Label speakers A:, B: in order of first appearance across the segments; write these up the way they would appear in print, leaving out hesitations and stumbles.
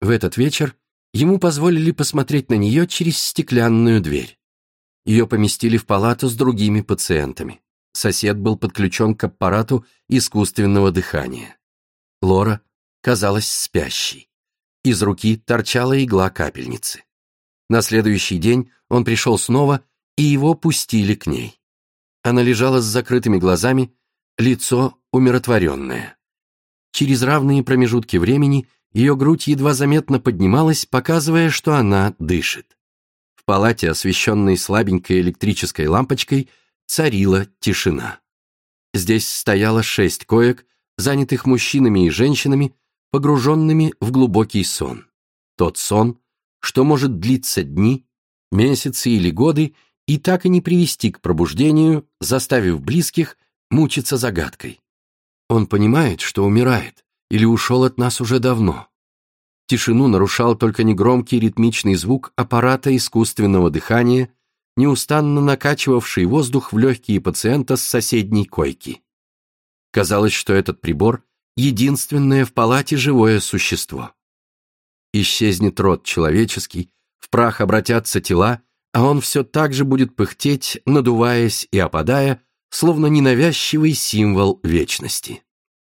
A: В этот вечер ему позволили посмотреть на нее через стеклянную дверь. Ее поместили в палату с другими пациентами. Сосед был подключен к аппарату искусственного дыхания. Лора казалась спящей. Из руки торчала игла капельницы. На следующий день он пришел снова, и его пустили к ней. Она лежала с закрытыми глазами, лицо умиротворенное. Через равные промежутки времени ее грудь едва заметно поднималась, показывая, что она дышит. В палате, освещенной слабенькой электрической лампочкой, царила тишина. Здесь стояло 6 коек, занятых мужчинами и женщинами, погруженными в глубокий сон. Тот сон, что может длиться дни, месяцы или годы и так и не привести к пробуждению, заставив близких мучиться загадкой. Он понимает, что умирает, или ушел от нас уже давно. Тишину нарушал только негромкий ритмичный звук аппарата искусственного дыхания, неустанно накачивавший воздух в легкие пациента с соседней койки. Казалось, что этот прибор — единственное в палате живое существо. Исчезнет род человеческий, в прах обратятся тела, а он все так же будет пыхтеть, надуваясь и опадая, словно ненавязчивый символ вечности.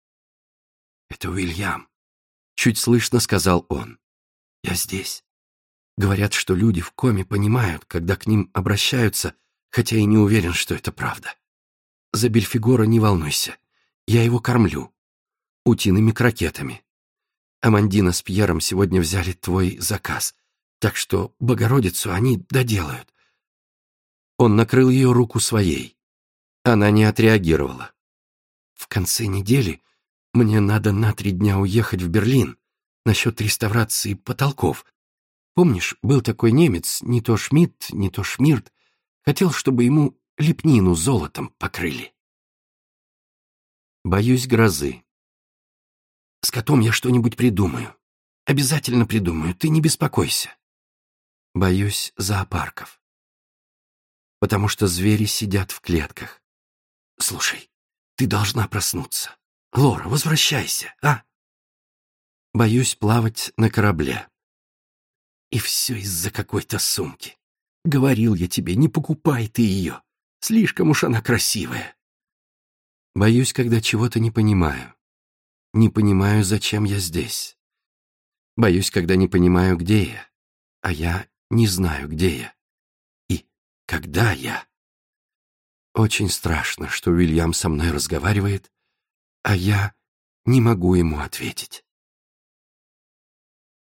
A: «Это Уильям», — чуть слышно сказал он. «Я здесь. Говорят, что люди в коме понимают, когда к ним обращаются, хотя и не уверен, что это правда. За Бельфигора не волнуйся. Я его кормлю. Утиными крокетами. Амандина с Пьером сегодня взяли твой заказ, так что Богородицу они доделают». Он накрыл ее руку своей. Она не отреагировала. «В конце недели мне надо на 3 дня уехать в Берлин насчет реставрации потолков. Помнишь, был такой немец, не то Шмидт, не то Шмирт, хотел, чтобы ему лепнину золотом покрыли. Боюсь грозы. С котом я что-нибудь придумаю. Обязательно придумаю, ты не беспокойся. Боюсь зоопарков. Потому что звери сидят в клетках. Слушай, ты должна проснуться. Лора, возвращайся, а? Боюсь плавать на корабле. И все из-за какой-то сумки. Говорил я тебе, не покупай ты ее. Слишком уж она красивая. Боюсь, когда чего-то не понимаю. Не понимаю, зачем я здесь. Боюсь, когда не понимаю, где я. А я не знаю, где я. И когда я. Очень страшно, что Уильям со мной разговаривает, а я не могу ему ответить.